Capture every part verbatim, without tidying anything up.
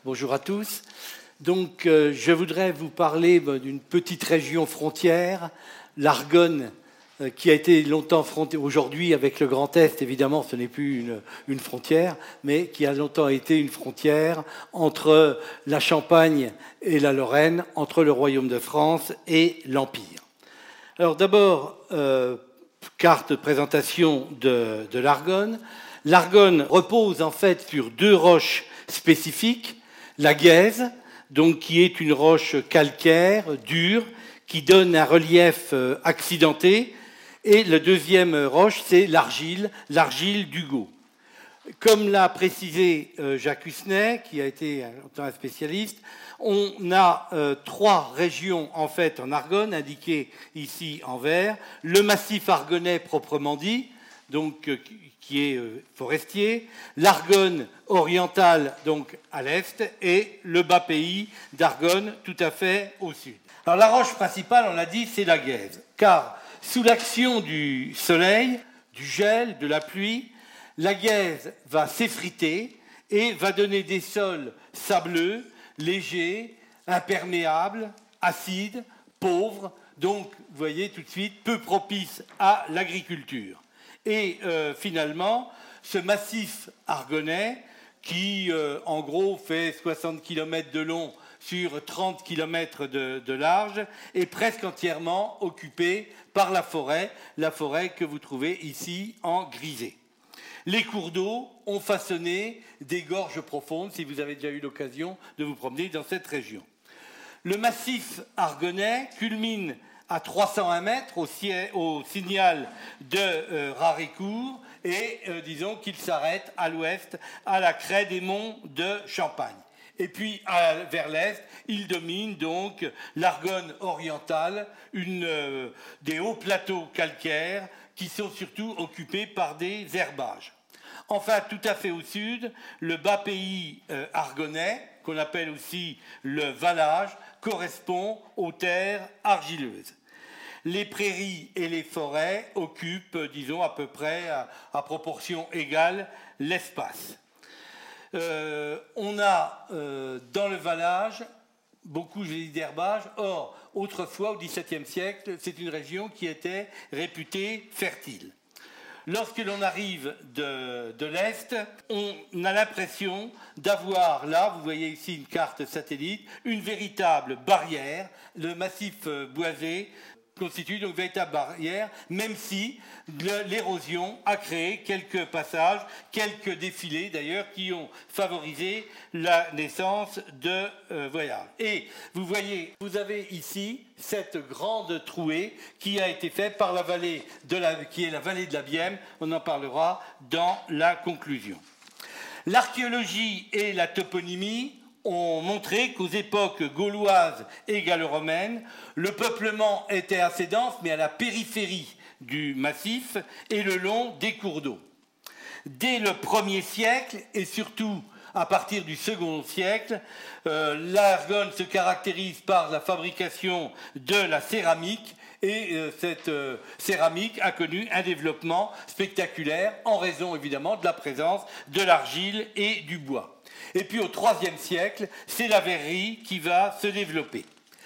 Bonjour à tous. Donc, euh, je voudrais vous parler bah, d'une petite région frontière, l'Argonne, euh, qui a été longtemps frontière. Aujourd'hui, avec le Grand Est, évidemment, ce n'est plus une, une frontière, mais qui a longtemps été une frontière entre la Champagne et la Lorraine, entre le Royaume de France et l'Empire. Alors d'abord, euh, carte de présentation de, de l'Argonne. L'Argonne repose en fait sur deux roches spécifiques. La Gaise, donc, qui est une roche calcaire, dure, qui donne un relief accidenté. Et la deuxième roche, c'est l'argile, l'argile d'Hugo. Comme l'a précisé Jacques Husnet, qui a été longtemps un spécialiste, on a euh, trois régions en fait en Argonne, indiquées ici en vert. Le massif argonnais proprement dit, donc euh, qui est euh, forestier, l'Argonne orientale, donc à l'est, et le bas pays d'Argonne, tout à fait au sud. Alors la roche principale, on l'a dit, c'est la Gaise, car sous l'action du soleil, du gel, de la pluie, la Gaise va s'effriter et va donner des sols sableux, légers, imperméables, acides, pauvres, donc, vous voyez tout de suite, peu propices à l'agriculture. Et euh, finalement, ce massif argonnais, qui euh, en gros fait soixante kilomètres de long sur trente kilomètres de, de large, est presque entièrement occupé par la forêt, la forêt que vous trouvez ici en grisé. Les cours d'eau ont façonné des gorges profondes, si vous avez déjà eu l'occasion de vous promener dans cette région. Le massif argonnais culmine à trois cent un mètres au, au signal de euh, Rarécourt et euh, disons qu'il s'arrête à l'ouest à la craie des monts de Champagne. Et puis à, vers l'est, il domine donc l'Argonne orientale, une, euh, des hauts plateaux calcaires qui sont surtout occupés par des herbages. Enfin, tout à fait au sud, le bas pays euh, argonnais, qu'on appelle aussi le vallage, correspond aux terres argileuses. Les prairies et les forêts occupent, disons, à peu près, à, à proportion égale, l'espace. Euh, on a euh, dans le vallage beaucoup, je l'ai dit, d'herbage. Or, autrefois, au XVIIe siècle, c'est une région qui était réputée fertile. Lorsque l'on arrive de, de l'Est, on a l'impression d'avoir là, vous voyez ici une carte satellite, une véritable barrière. Le massif boisé constitue donc une véritable barrière, même si l'érosion a créé quelques passages, quelques défilés d'ailleurs, qui ont favorisé la naissance de euh, voyages. Et vous voyez, vous avez ici cette grande trouée qui a été faite par la vallée de la, qui est la vallée de la Bième. On en parlera dans la conclusion. L'archéologie et la toponymie ont montré qu'aux époques gauloises et gallo-romaines, le peuplement était assez dense, mais à la périphérie du massif et le long des cours d'eau. Dès le premier siècle, et surtout à partir du second siècle, euh, l'Argonne se caractérise par la fabrication de la céramique, et euh, cette euh, céramique a connu un développement spectaculaire en raison évidemment de la présence de l'argile et du bois. Et puis au troisième siècle, c'est la verrerie qui va se développer.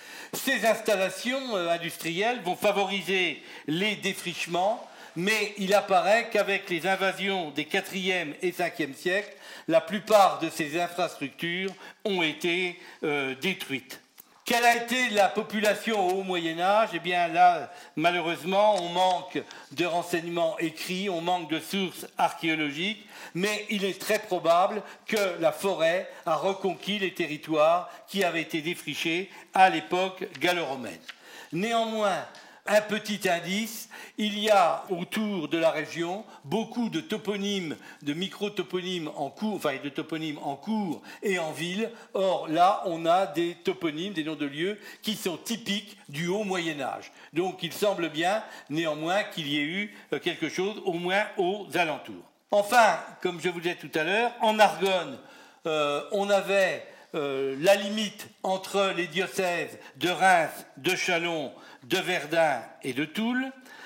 Ces installations euh, industrielles vont favoriser les défrichements, mais il apparaît qu'avec les invasions des quatrième et cinquième siècles, la plupart de ces infrastructures ont été euh, détruites. Quelle a été la population au Haut Moyen-Âge ? Eh bien là, malheureusement, on manque de renseignements écrits, on manque de sources archéologiques, mais il est très probable que la forêt a reconquis les territoires qui avaient été défrichés à l'époque gallo-romaine. Néanmoins, un petit indice, il y a autour de la région beaucoup de toponymes, de micro-toponymes en cours, enfin de toponymes en cours et en ville. Or là, on a des toponymes, des noms de lieux qui sont typiques du Haut Moyen-Âge. Donc il semble bien, néanmoins, qu'il y ait eu quelque chose, au moins aux alentours. Enfin, comme je vous disais tout à l'heure, en Argonne, euh, on avait euh, la limite entre les diocèses de Reims, de Châlons, de Verdun et de Toul.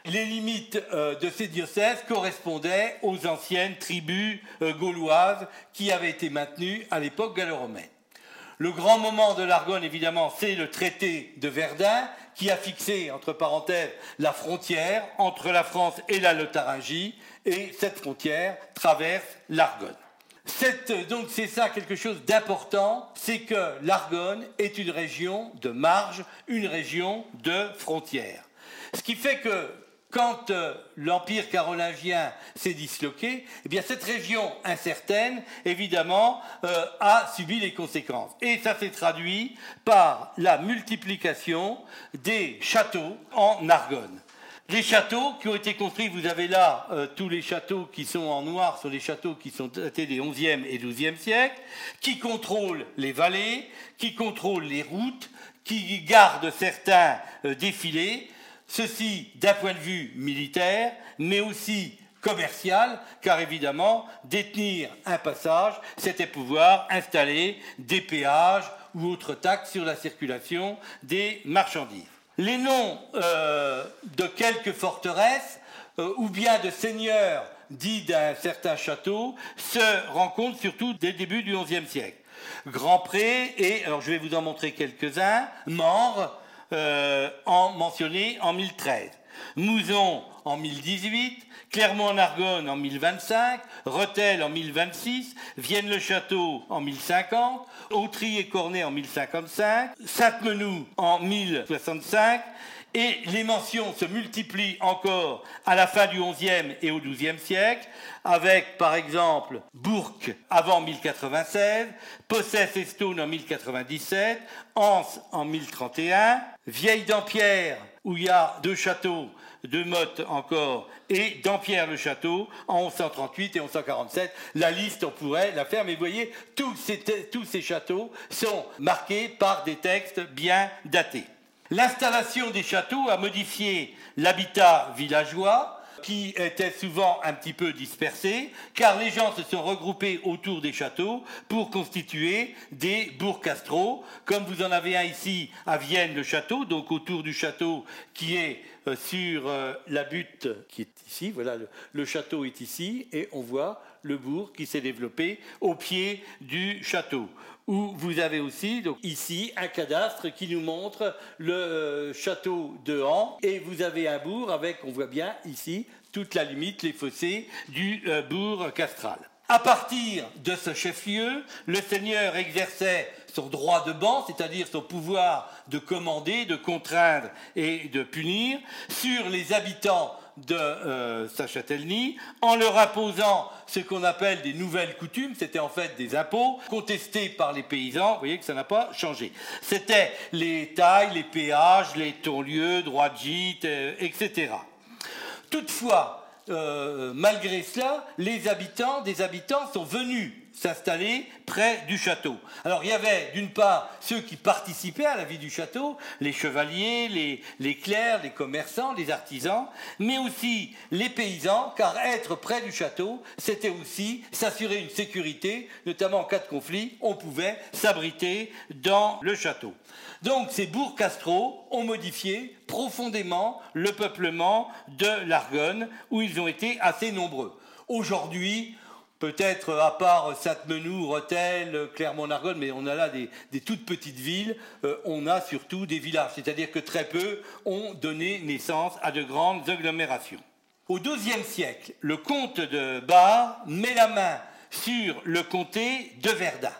les limites euh, de ces diocèses correspondaient aux anciennes tribus euh, gauloises qui avaient été maintenues à l'époque gallo-romaine. Le grand moment de l'Argonne, évidemment, c'est le traité de Verdun, qui a fixé, entre parenthèses, la frontière entre la France et la Lotharingie, et cette frontière traverse l'Argonne. Cette, donc c'est ça quelque chose d'important, c'est que l'Argonne est une région de marge, une région de frontière. Ce qui fait que quand euh, l'Empire carolingien s'est disloqué, eh bien cette région incertaine, évidemment, euh, a subi les conséquences. Et ça s'est traduit par la multiplication des châteaux en Argonne. Les châteaux qui ont été construits, vous avez là euh, tous les châteaux qui sont en noir, sont les châteaux qui sont datés des onzième et douzième siècles, qui contrôlent les vallées, qui contrôlent les routes, qui gardent certains euh, défilés. Ceci d'un point de vue militaire, mais aussi commercial, car évidemment, détenir un passage, c'était pouvoir installer des péages ou autres taxes sur la circulation des marchandises. Les noms euh, de quelques forteresses euh, ou bien de seigneurs dits d'un certain château se rencontrent surtout dès le début du onzième siècle. Grand-Pré et, alors je vais vous en montrer quelques-uns, Mansle, Euh, en mentionné en mille treize, Mouzon en mille dix-huit, Clermont-en-Argonne en mille vingt-cinq, Rethel en mille vingt-six, Vienne-le-Château en mille cinquante, Autry et Cornet en mille cinquante-cinq, Sainte-Menou en mille soixante-cinq, et les mentions se multiplient encore à la fin du onzième et au douzième siècle, avec par exemple Bourg avant mille quatre-vingt-seize, Possès-Estône en mille quatre-vingt-dix-sept, Anse en mille trente et un, Vieille-Dampierre, où il y a deux châteaux, deux mottes encore, et Dampierre-le-Château en onze cent trente-huit et onze cent quarante-sept. La liste, on pourrait la faire, mais vous voyez, tous ces, tous ces châteaux sont marqués par des textes bien datés. L'installation des châteaux a modifié l'habitat villageois, qui était souvent un petit peu dispersé, car les gens se sont regroupés autour des châteaux pour constituer des bourgs castraux, comme vous en avez un ici à Vienne, le château, donc autour du château qui est euh, sur euh, la butte qui est ici, voilà, le, le château est ici, et on voit le bourg qui s'est développé au pied du château. Où vous avez aussi, donc ici, un cadastre qui nous montre le euh, château de Han, et vous avez un bourg avec, on voit bien ici, toute la limite, les fossés du euh, bourg castral. À partir de ce chef-lieu, le seigneur exerçait son droit de ban, c'est-à-dire son pouvoir de commander, de contraindre et de punir, sur les habitants de euh, sa châtellenie, en leur imposant ce qu'on appelle des nouvelles coutumes, c'était en fait des impôts contestés par les paysans, vous voyez que ça n'a pas changé. C'était les tailles, les péages, les ton-lieux, droits de gîte, euh, et cetera. Toutefois, euh, malgré cela, les habitants, des habitants sont venus s'installer près du château. Alors il y avait d'une part ceux qui participaient à la vie du château, les chevaliers, les, les clercs, les commerçants, les artisans, mais aussi les paysans, car être près du château, c'était aussi s'assurer une sécurité, notamment en cas de conflit, on pouvait s'abriter dans le château. Donc ces bourgs castraux ont modifié profondément le peuplement de l'Argonne, où ils ont été assez nombreux. Aujourd'hui, peut-être à part Sainte-Menou, Rethel, Clermont-en-Argonne, mais on a là des, des toutes petites villes, euh, on a surtout des villages, c'est-à-dire que très peu ont donné naissance à de grandes agglomérations. Au douzième siècle, le comte de Bar met la main sur le comté de Verdun.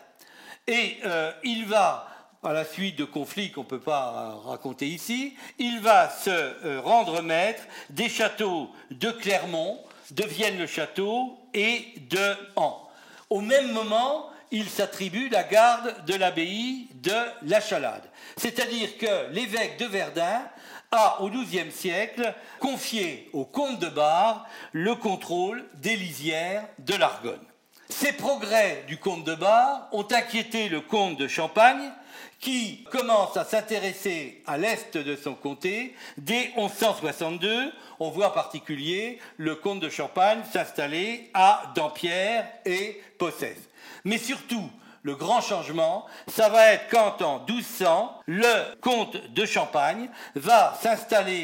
Et euh, il va, à la suite de conflits qu'on ne peut pas raconter ici, il va se euh, rendre maître des châteaux de Clermont, de Vienne-le-Château et de Han. Au même moment, il s'attribue la garde de l'abbaye de la Chalade. C'est-à-dire que l'évêque de Verdun a, au douzième siècle, confié au comte de Bar le contrôle des lisières de l'Argonne. Ces progrès du comte de Bar ont inquiété le comte de Champagne, qui commence à s'intéresser à l'est de son comté dès onze cent soixante-deux. On voit en particulier le comte de Champagne s'installer à Dampierre et Possès. Mais surtout, le grand changement, ça va être quand en douze cents, le comte de Champagne va s'installer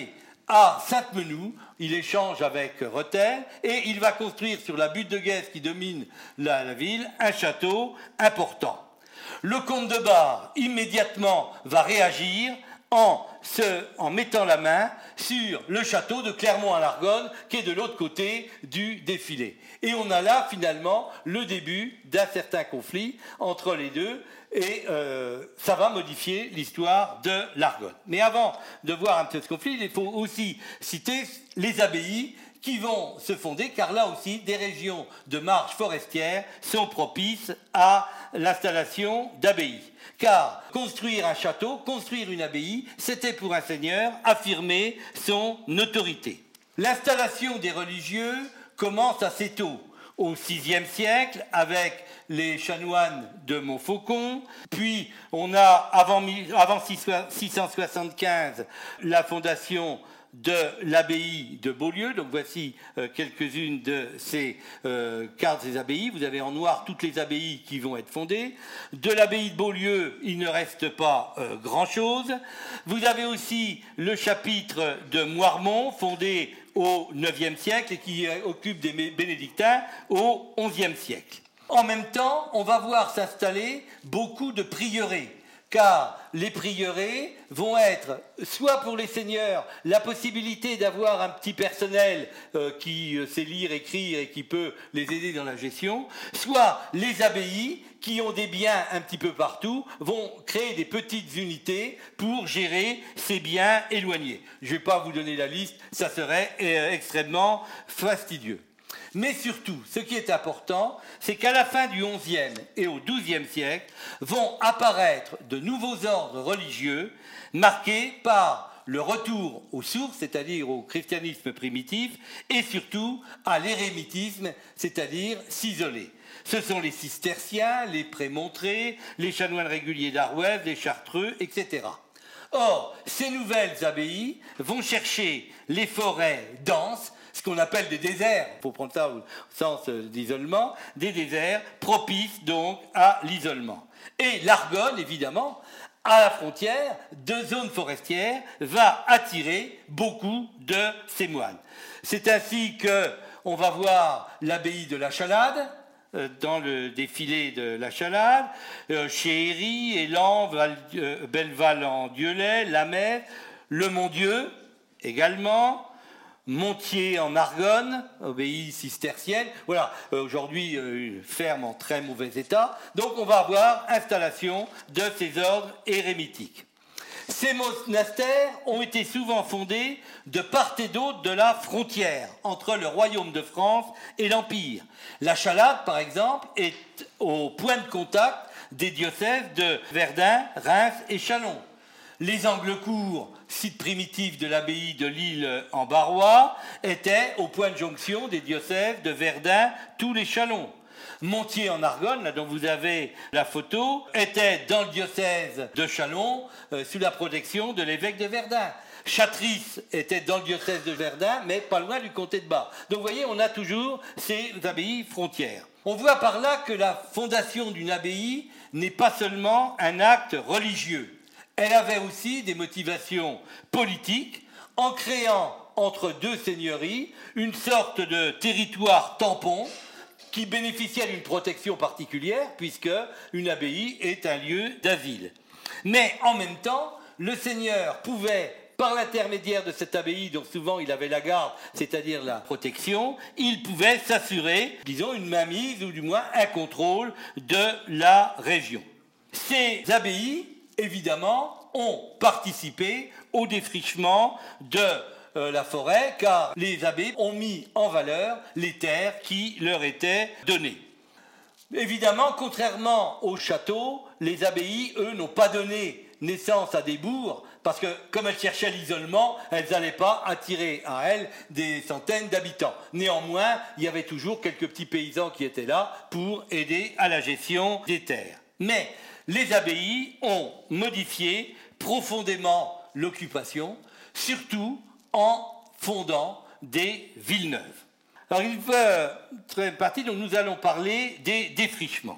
à Sainte-Menou, il échange avec Rethel et il va construire sur la butte de Guest qui domine la, la ville un château important. Le comte de Bar, immédiatement, va réagir en, se, en mettant la main sur le château de Clermont-en-Argonne, qui est de l'autre côté du défilé. Et on a là, finalement, le début d'un certain conflit entre les deux, et euh, ça va modifier l'histoire de l'Argonne. Mais avant de voir un peu ce conflit, il faut aussi citer les abbayes qui vont se fonder, car là aussi, des régions de marge forestière sont propices à l'installation d'abbayes. Car construire un château, construire une abbaye, c'était pour un seigneur affirmer son autorité. L'installation des religieux commence assez tôt, au sixième siècle, avec les chanoines de Montfaucon, puis on a, avant, avant six cent soixante-quinze, la fondation de l'abbaye de Beaulieu. Donc voici euh, quelques-unes de ces euh, cartes des abbayes. Vous avez en noir toutes les abbayes qui vont être fondées. De l'abbaye de Beaulieu, il ne reste pas euh, grand-chose. Vous avez aussi le chapitre de Moirmont, fondé au neuvième siècle et qui euh, occupe des bénédictins au onzième siècle. En même temps, on va voir s'installer beaucoup de prieurés, car les prieurés vont être, soit pour les seigneurs, la possibilité d'avoir un petit personnel euh, qui euh, sait lire, écrire et qui peut les aider dans la gestion, soit les abbayes, qui ont des biens un petit peu partout, vont créer des petites unités pour gérer ces biens éloignés. Je ne vais pas vous donner la liste, ça serait euh, extrêmement fastidieux. Mais surtout, ce qui est important, c'est qu'à la fin du onzième et au douzième siècle vont apparaître de nouveaux ordres religieux marqués par le retour aux sources, c'est-à-dire au christianisme primitif, et surtout à l'érémitisme, c'est-à-dire s'isoler. Ce sont les cisterciens, les prémontrés, les chanoines réguliers d'Arouez, les chartreux, et cetera. Or, ces nouvelles abbayes vont chercher les forêts denses, ce qu'on appelle des déserts, il faut prendre ça au sens d'isolement, des déserts propices donc à l'isolement. Et l'Argonne, évidemment, à la frontière de zones forestières, va attirer beaucoup de ces moines. C'est ainsi qu'on va voir l'abbaye de la Chalade, dans le défilé de la Chalade, euh, chez Héry, Élan, euh, Belleval en Dieulay, Lamay, le Mont-Dieu également, Montier en Argonne, abbaye cistercienne. Voilà, euh, aujourd'hui, euh, une ferme en très mauvais état. Donc, on va avoir installation de ces ordres érémitiques. Ces monastères ont été souvent fondés de part et d'autre de la frontière entre le royaume de France et l'Empire. La Chalade, par exemple, est au point de contact des diocèses de Verdun, Reims et Châlons. Les Anglecourt, site primitif de l'abbaye de Lille en Barrois, étaient au point de jonction des diocèses de Verdun, tous les Châlons. Montier en Argonne, là dont vous avez la photo, était dans le diocèse de Châlons, euh, sous la protection de l'évêque de Verdun. Châtrice était dans le diocèse de Verdun, mais pas loin du comté de Bar. Donc vous voyez, on a toujours ces abbayes frontières. On voit par là que la fondation d'une abbaye n'est pas seulement un acte religieux. Elle avait aussi des motivations politiques en créant entre deux seigneuries une sorte de territoire tampon qui bénéficiait d'une protection particulière puisque une abbaye est un lieu d'asile. Mais en même temps, le seigneur pouvait, par l'intermédiaire de cette abbaye dont souvent il avait la garde, c'est-à-dire la protection, il pouvait s'assurer, disons, une mainmise ou du moins un contrôle de la région. Ces abbayes, évidemment, ont participé au défrichement de euh, la forêt, car les abbés ont mis en valeur les terres qui leur étaient données. Évidemment, contrairement au château, les abbayes, eux, n'ont pas donné naissance à des bourgs, parce que, comme elles cherchaient l'isolement, elles n'allaient pas attirer à elles des centaines d'habitants. Néanmoins, il y avait toujours quelques petits paysans qui étaient là pour aider à la gestion des terres. Mais les abbayes ont modifié profondément l'occupation, surtout en fondant des villes neuves. Alors, il faut une partie dont nous allons parler des défrichements.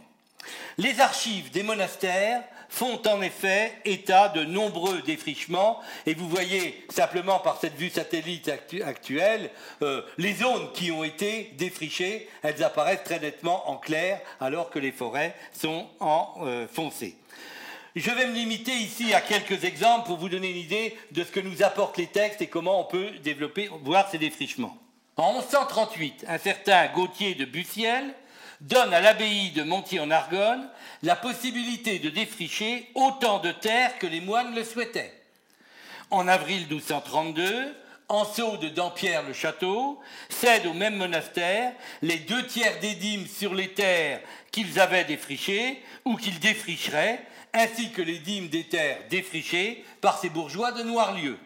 Les archives des monastères font en effet état de nombreux défrichements, et vous voyez simplement par cette vue satellite actu- actuelle euh, les zones qui ont été défrichées, elles apparaissent très nettement en clair alors que les forêts sont en euh, foncé. Je vais me limiter ici à quelques exemples pour vous donner une idée de ce que nous apportent les textes et comment on peut développer, voir ces défrichements. En onze cent trente-huit, un certain Gauthier de Bussiel donne à l'abbaye de Montier-en-Argonne la possibilité de défricher autant de terres que les moines le souhaitaient. En avril douze cent trente-deux, Anceau de Dampierre-le-Château cède au même monastère les deux tiers des dîmes sur les terres qu'ils avaient défrichées ou qu'ils défricheraient, ainsi que les dîmes des terres défrichées par ces bourgeois de Noirlieu.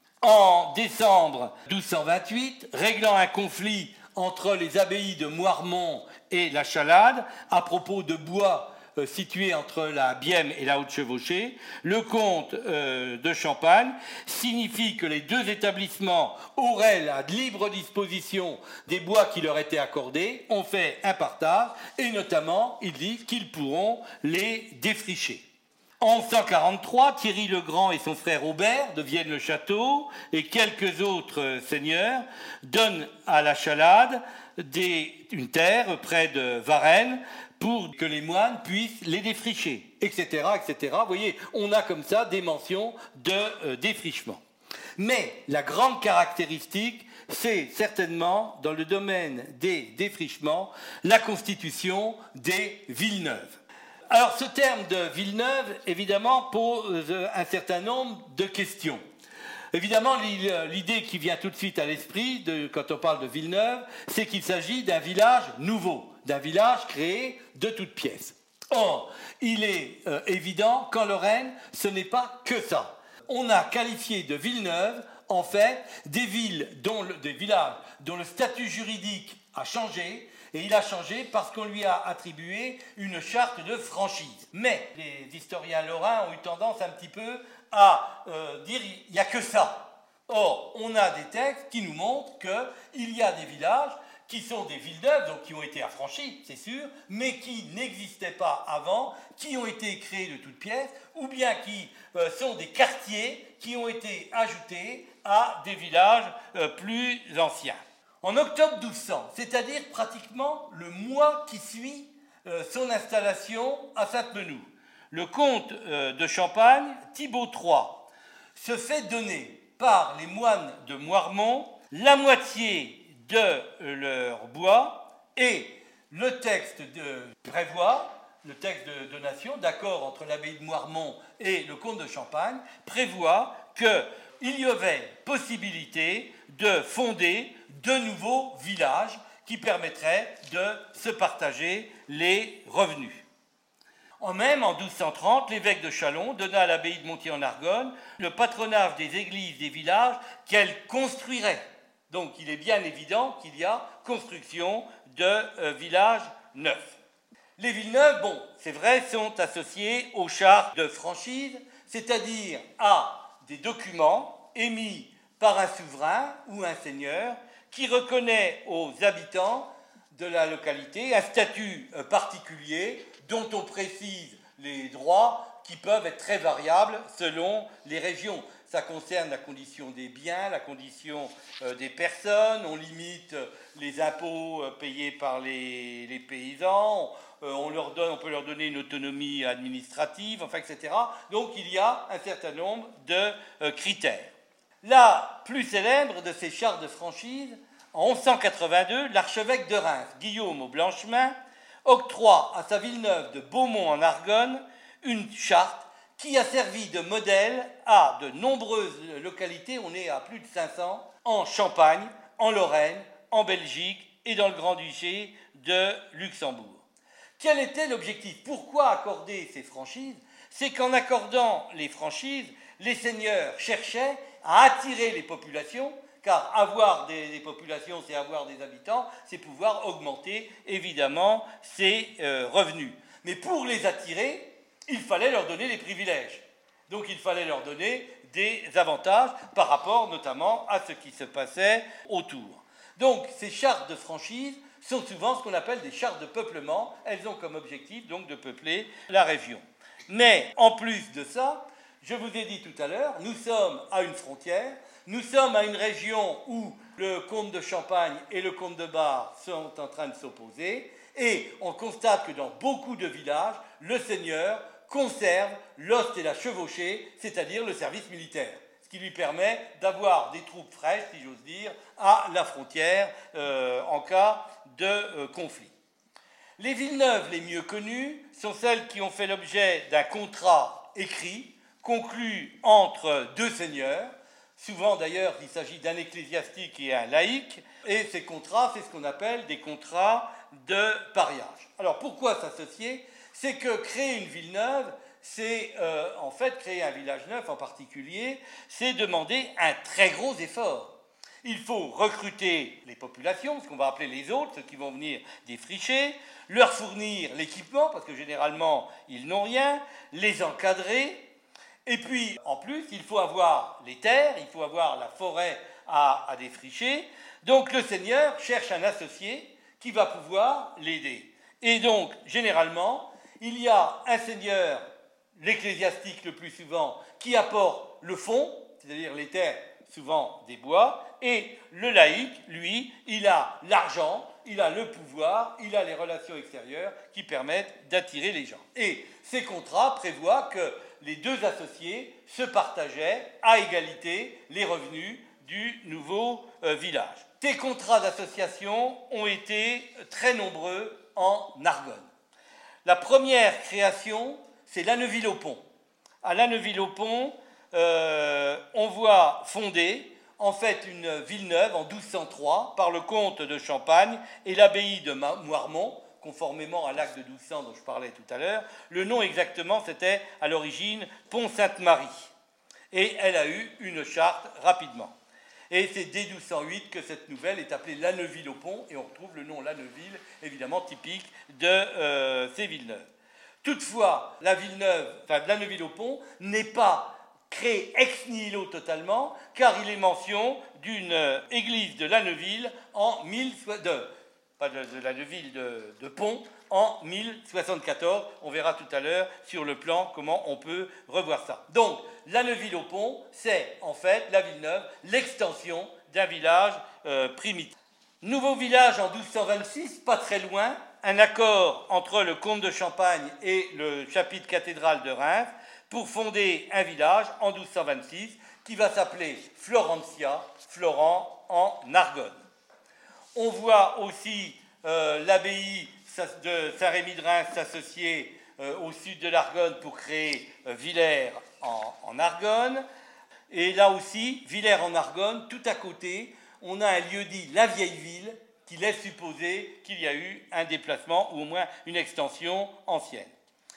En décembre douze cent vingt-huit, réglant un conflit entre les abbayes de Moirmont et la Chalade à propos de bois euh, situés entre la Bième et la Haute-Chevauchée, le comte euh, de Champagne signifie que les deux établissements auraient la libre disposition des bois qui leur étaient accordés, ont fait un partage, et notamment, ils disent qu'ils pourront les défricher. En onze cent quarante-trois, Thierry le Grand et son frère Aubert deviennent le château et quelques autres seigneurs donnent à la Chalade des, une terre près de Varennes pour que les moines puissent les défricher, et cetera, et cetera. Vous voyez, on a comme ça des mentions de euh, défrichement. Mais la grande caractéristique, c'est certainement, dans le domaine des défrichements, la constitution des villes neuves. Alors, ce terme de Villeneuve, évidemment, pose un certain nombre de questions. Évidemment, l'idée qui vient tout de suite à l'esprit de, quand on parle de Villeneuve, c'est qu'il s'agit d'un village nouveau, d'un village créé de toutes pièces. Or, il est euh, évident qu'en Lorraine, ce n'est pas que ça. On a qualifié de Villeneuve, en fait, des villes, dont le, des villages dont le statut juridique a changé, et il a changé parce qu'on lui a attribué une charte de franchise. Mais les historiens lorrains ont eu tendance un petit peu à euh, dire il n'y a que ça. Or, on a des textes qui nous montrent qu'il y a des villages qui sont des villes neuves, donc qui ont été affranchis, c'est sûr, mais qui n'existaient pas avant, qui ont été créés de toutes pièces, ou bien qui euh, sont des quartiers qui ont été ajoutés à des villages euh, plus anciens. En octobre douze cents, c'est-à-dire pratiquement le mois qui suit euh, son installation à Sainte-Menou, le comte euh, de Champagne, Thibaut trois, se fait donner par les moines de Moirmont la moitié de leur bois, et le texte de prévoit, le texte de donation, d'accord entre l'abbaye de Moirmont et le comte de Champagne, prévoit qu'il y avait possibilité de fonder de nouveaux villages qui permettraient de se partager les revenus. En même, en douze cent trente, l'évêque de Châlons donna à l'abbaye de Montier-en-Argonne le patronage des églises des villages qu'elle construirait. Donc il est bien évident qu'il y a construction de euh, villages neufs. Les villes neuves, bon, c'est vrai, sont associées aux chartes de franchise, c'est-à-dire à des documents émis par un souverain ou un seigneur qui reconnaît aux habitants de la localité un statut particulier dont on précise les droits qui peuvent être très variables selon les régions. Ça concerne la condition des biens, la condition euh, des personnes, on limite les impôts euh, payés par les, les paysans, euh, on, leur donne, on peut leur donner une autonomie administrative, enfin, et cetera. Donc il y a un certain nombre de euh, critères. La plus célèbre de ces chartes de franchise, en onze cent quatre-vingt-deux, l'archevêque de Reims, Guillaume au Blanchemin, octroie à sa ville neuve de Beaumont-en-Argonne une charte qui a servi de modèle à de nombreuses localités, on est à plus de cinq cents, en Champagne, en Lorraine, en Belgique et dans le Grand-Duché de Luxembourg. Quel était l'objectif? Pourquoi accorder ces franchises? C'est qu'en accordant les franchises, les seigneurs cherchaient à attirer les populations, car avoir des, des populations, c'est avoir des habitants, c'est pouvoir augmenter évidemment ses euh, revenus. Mais pour les attirer, il fallait leur donner des privilèges. Donc il fallait leur donner des avantages par rapport notamment à ce qui se passait autour. Donc ces chartes de franchise sont souvent ce qu'on appelle des chartes de peuplement. Elles ont comme objectif donc de peupler la région. Mais en plus de ça, je vous ai dit tout à l'heure, nous sommes à une frontière, nous sommes à une région où le comte de Champagne et le comte de Bar sont en train de s'opposer, et on constate que dans beaucoup de villages, le seigneur conserve l'ost et la chevauchée, c'est-à-dire le service militaire, ce qui lui permet d'avoir des troupes fraîches, si j'ose dire, à la frontière euh, en cas de euh, conflit. Les villeneuves les mieux connues sont celles qui ont fait l'objet d'un contrat écrit, conclu entre deux seigneurs. Souvent d'ailleurs il s'agit d'un ecclésiastique et un laïc, et ces contrats, c'est ce qu'on appelle des contrats de pariage. Alors pourquoi s'associer? C'est que créer une ville neuve, c'est euh, en fait créer un village neuf en particulier, c'est demander un très gros effort. Il faut recruter les populations, ce qu'on va appeler les autres, ceux qui vont venir défricher, leur fournir l'équipement, parce que généralement ils n'ont rien, les encadrer, et puis en plus il faut avoir les terres, il faut avoir la forêt à, à défricher. Donc le seigneur cherche un associé qui va pouvoir l'aider. Et donc généralement il y a un seigneur, l'ecclésiastique le plus souvent, qui apporte le fonds, c'est-à-dire les terres, souvent des bois, et le laïc, lui, il a l'argent, il a le pouvoir, il a les relations extérieures qui permettent d'attirer les gens. Et ces contrats prévoient que les deux associés se partageaient à égalité les revenus du nouveau euh, village. Ces contrats d'association ont été très nombreux en Argonne. La première création, c'est Lanneuville-au-Pont. À Lanneuville-au-Pont, euh, on voit fonder en fait une ville neuve en douze cent trois par le comte de Champagne et l'abbaye de Moirmont, conformément à l'acte de douze cents dont je parlais tout à l'heure. Le nom exactement, c'était à l'origine Pont-Sainte-Marie. Et elle a eu une charte rapidement. Et c'est dès douze cent huit que cette nouvelle est appelée Lanneuville-au-Pont, et on retrouve le nom Lanneuville, évidemment typique de euh, ces villes neuves. Toutefois, la ville neuve, enfin Lanneuville-au-Pont, n'est pas créée ex nihilo totalement, car il est mention d'une euh, église de Lanneuville en mille de, pas de, de Lanneuville de, de Pont en mille soixante-quatorze. On verra tout à l'heure sur le plan comment on peut revoir ça. Donc, Lanneuville-au-Pont, c'est en fait la ville neuve, l'extension d'un village euh, primitif. Nouveau village en douze cent vingt-six, pas très loin, un accord entre le comte de Champagne et le chapitre cathédral de Reims pour fonder un village en douze cent vingt-six qui va s'appeler Florentia, Florent en Argonne. On voit aussi euh, l'abbaye de Saint-Rémy de Reims s'associer euh, au sud de l'Argonne pour créer euh, Villers en, en Argonne. Et là aussi, Villers en Argonne, tout à côté, on a un lieu dit la vieille ville qui laisse supposer qu'il y a eu un déplacement ou au moins une extension ancienne.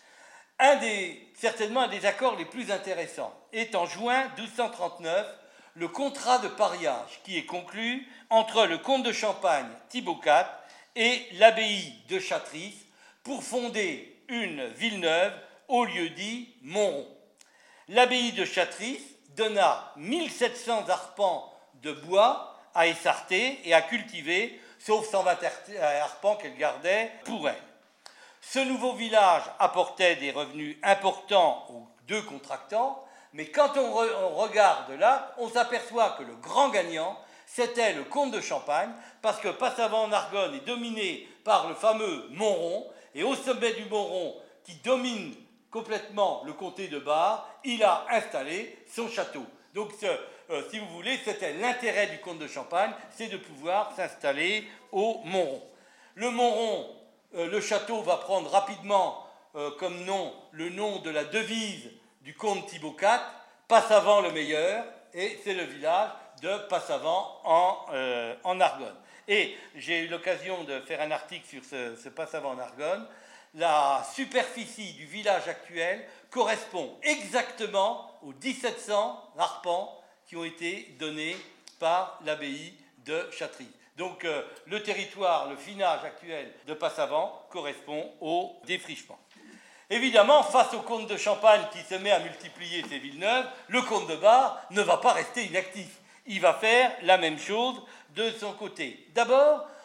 Un des, certainement un des accords les plus intéressants est en juin douze cent trente-neuf le contrat de pariage qui est conclu entre le comte de Champagne, Thibaut quatre, et l'abbaye de Châtrice pour fonder une ville neuve au lieu dit Montrond. L'abbaye de Châtrice donna mille sept cents arpents de bois à essarter et à cultiver, sauf cent vingt arpents qu'elle gardait pour elle. Ce nouveau village apportait des revenus importants aux deux contractants, mais quand on, re, on regarde là, on s'aperçoit que le grand gagnant, c'était le comte de Champagne, parce que Passavant-en-Argonne est dominé par le fameux Montrond, et au sommet du Montrond, qui domine complètement le comté de Bar, il a installé son château. Donc, ce, euh, si vous voulez, c'était l'intérêt du comte de Champagne, c'est de pouvoir s'installer au Montrond. Le Montrond, euh, le château va prendre rapidement euh, comme nom le nom de la devise du comte Thibaut quatre, Passavant le meilleur, et c'est le village de Passavant en, euh, en Argonne. Et j'ai eu l'occasion de faire un article sur ce, ce Passavant en Argonne. La superficie du village actuel correspond exactement aux dix-sept cents arpents qui ont été donnés par l'abbaye de Châtrice. Donc euh, le territoire, le finage actuel de Passavant correspond au défrichement. Évidemment, face au comte de Champagne qui se met à multiplier ses villes neuves, le comte de Bar ne va pas rester inactif. Il va faire la même chose de son côté. D'abord,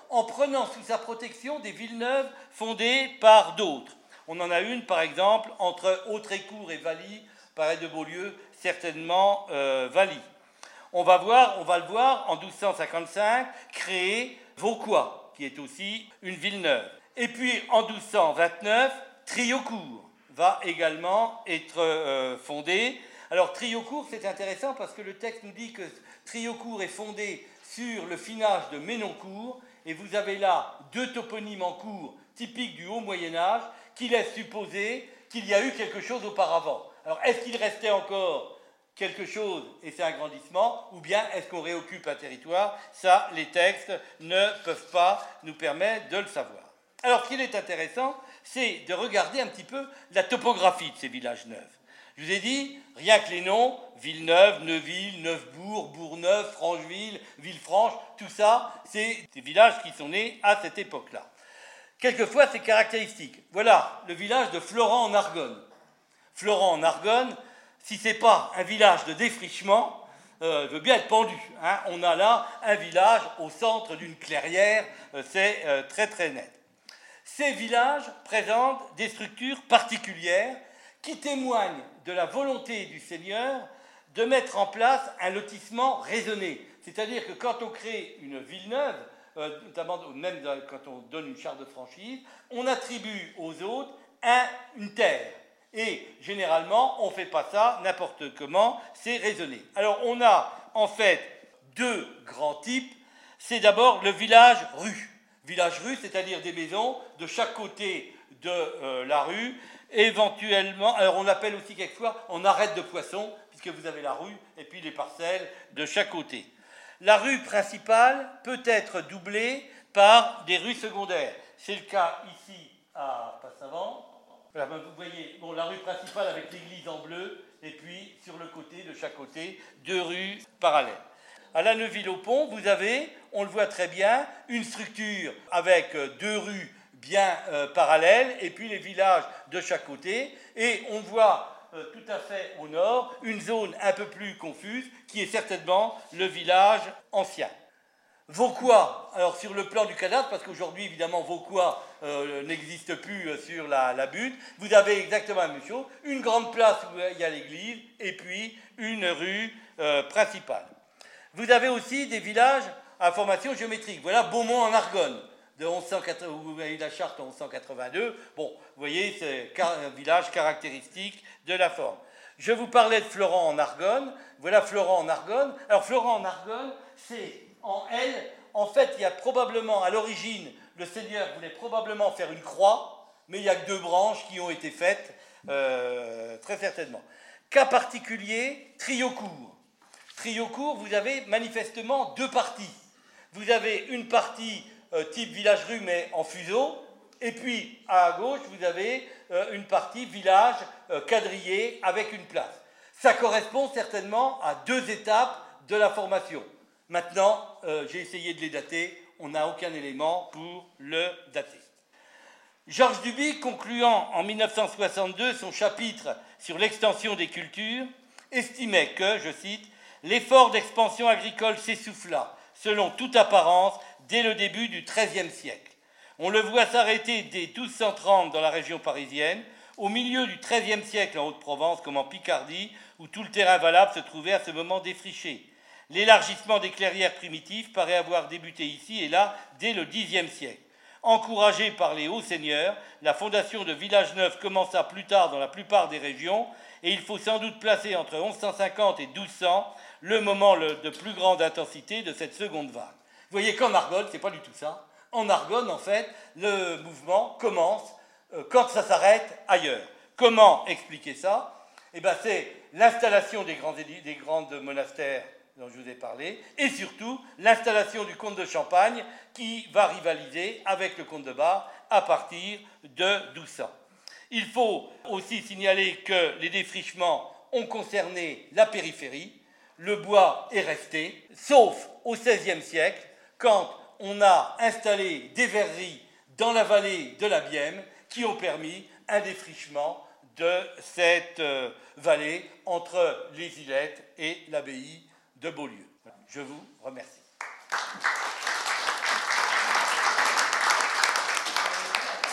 en prenant sous sa protection des villes neuves fondées par d'autres. On en a une, par exemple, entre Autrécourt et Valy, pareil de Beaulieu, certainement euh, Valy. On va, voir, on va le voir, en douze cent cinquante-cinq, créer Vauquois, qui est aussi une ville neuve. Et puis, en douze cent vingt-neuf, Triaucourt va également être euh, fondé. Alors, Triaucourt, c'est intéressant parce que le texte nous dit que Triaucourt est fondé sur le finage de Ménoncourt, et vous avez là deux toponymes en cours typiques du haut Moyen-Âge qui laissent supposer qu'il y a eu quelque chose auparavant. Alors, est-ce qu'il restait encore quelque chose et c'est un agrandissement, ou bien est-ce qu'on réoccupe un territoire? Ça, les textes ne peuvent pas nous permettre de le savoir. Alors, ce qui est intéressant, c'est de regarder un petit peu la topographie de ces villages neufs. Je vous ai dit, rien que les noms, Villeneuve, Neuville, Neufbourg, Bourgneuf, Francheville, Villefranche, tout ça, c'est des villages qui sont nés à cette époque-là. Quelquefois, c'est caractéristique. Voilà le village de Florent en Argonne. Florent en Argonne, si ce n'est pas un village de défrichement, euh, veut bien être pendu. Hein. On a là un village au centre d'une clairière, euh, c'est euh, très très net. Ces villages présentent des structures particulières qui témoignent de la volonté du Seigneur de mettre en place un lotissement raisonné. C'est-à-dire que quand on crée une ville neuve, euh, notamment même quand on donne une charte de franchise, on attribue aux autres un, une terre. Et généralement, on ne fait pas ça n'importe comment, c'est raisonné. Alors on a en fait deux grands types. C'est d'abord le village-rue. Village-rue, c'est-à-dire des maisons de chaque côté de euh, la rue, éventuellement, alors on appelle aussi quelquefois en arête de poisson, puisque vous avez la rue et puis les parcelles de chaque côté. La rue principale peut être doublée par des rues secondaires. C'est le cas ici à Passavant. Voilà, vous voyez, bon, la rue principale avec l'église en bleu, et puis sur le côté, de chaque côté, deux rues parallèles. À la Neuville-au-Pont, vous avez, on le voit très bien, une structure avec deux rues bien euh, parallèles, et puis les villages de chaque côté, et on voit euh, tout à fait au nord une zone un peu plus confuse, qui est certainement le village ancien. Vauquois, alors sur le plan du cadastre, parce qu'aujourd'hui évidemment Vauquois euh, n'existe plus euh, sur la, la butte, vous avez exactement la même chose, une grande place où il y a l'église, et puis une rue euh, principale. Vous avez aussi des villages à formation géométrique. Voilà Beaumont en Argonne, de onze cent quatre-vingts, vous avez la charte en onze cent quatre-vingt-deux. Bon, vous voyez, c'est un village caractéristique de la forme. Je vous parlais de Florent en Argonne. Voilà Florent en Argonne. Alors Florent en Argonne, c'est en L. En fait, il y a probablement, à l'origine, le Seigneur voulait probablement faire une croix, mais il n'y a que deux branches qui ont été faites, euh, très certainement. Cas particulier, Triaucourt. Triaucourt, vous avez manifestement deux parties. Vous avez une partie euh, type village-rue, mais en fuseau, et puis à gauche, vous avez euh, une partie village euh, quadrillé avec une place. Ça correspond certainement à deux étapes de la formation. Maintenant, euh, j'ai essayé de les dater, on n'a aucun élément pour le dater. Georges Duby, concluant en mille neuf cent soixante-deux son chapitre sur l'extension des cultures, estimait que, je cite, « l'effort d'expansion agricole s'essouffla, selon toute apparence, dès le début du treizième siècle. On le voit s'arrêter dès douze cent trente dans la région parisienne, au milieu du treizième siècle en Haute-Provence comme en Picardie, où tout le terrain valable se trouvait à ce moment défriché. L'élargissement des clairières primitives paraît avoir débuté ici et là dès le dixième siècle. Encouragé par les hauts seigneurs, la fondation de villages neufs commença plus tard dans la plupart des régions, et il faut sans doute placer entre onze cent cinquante et douze cents le moment de plus grande intensité de cette seconde vague. Vous voyez qu'en Argonne, c'est pas du tout ça. En Argonne, en fait, le mouvement commence euh, quand ça s'arrête ailleurs. Comment expliquer ça? Eh bien, c'est l'installation des grands, des grands monastères dont je vous ai parlé, et surtout l'installation du comte de Champagne qui va rivaliser avec le comte de Bar à partir de douze cents. Il faut aussi signaler que les défrichements ont concerné la périphérie, le bois est resté, sauf au seizième siècle, quand on a installé des verreries dans la vallée de la Bième qui ont permis un défrichement de cette euh, vallée entre les Ilettes et l'abbaye de Beaulieu. Je vous remercie.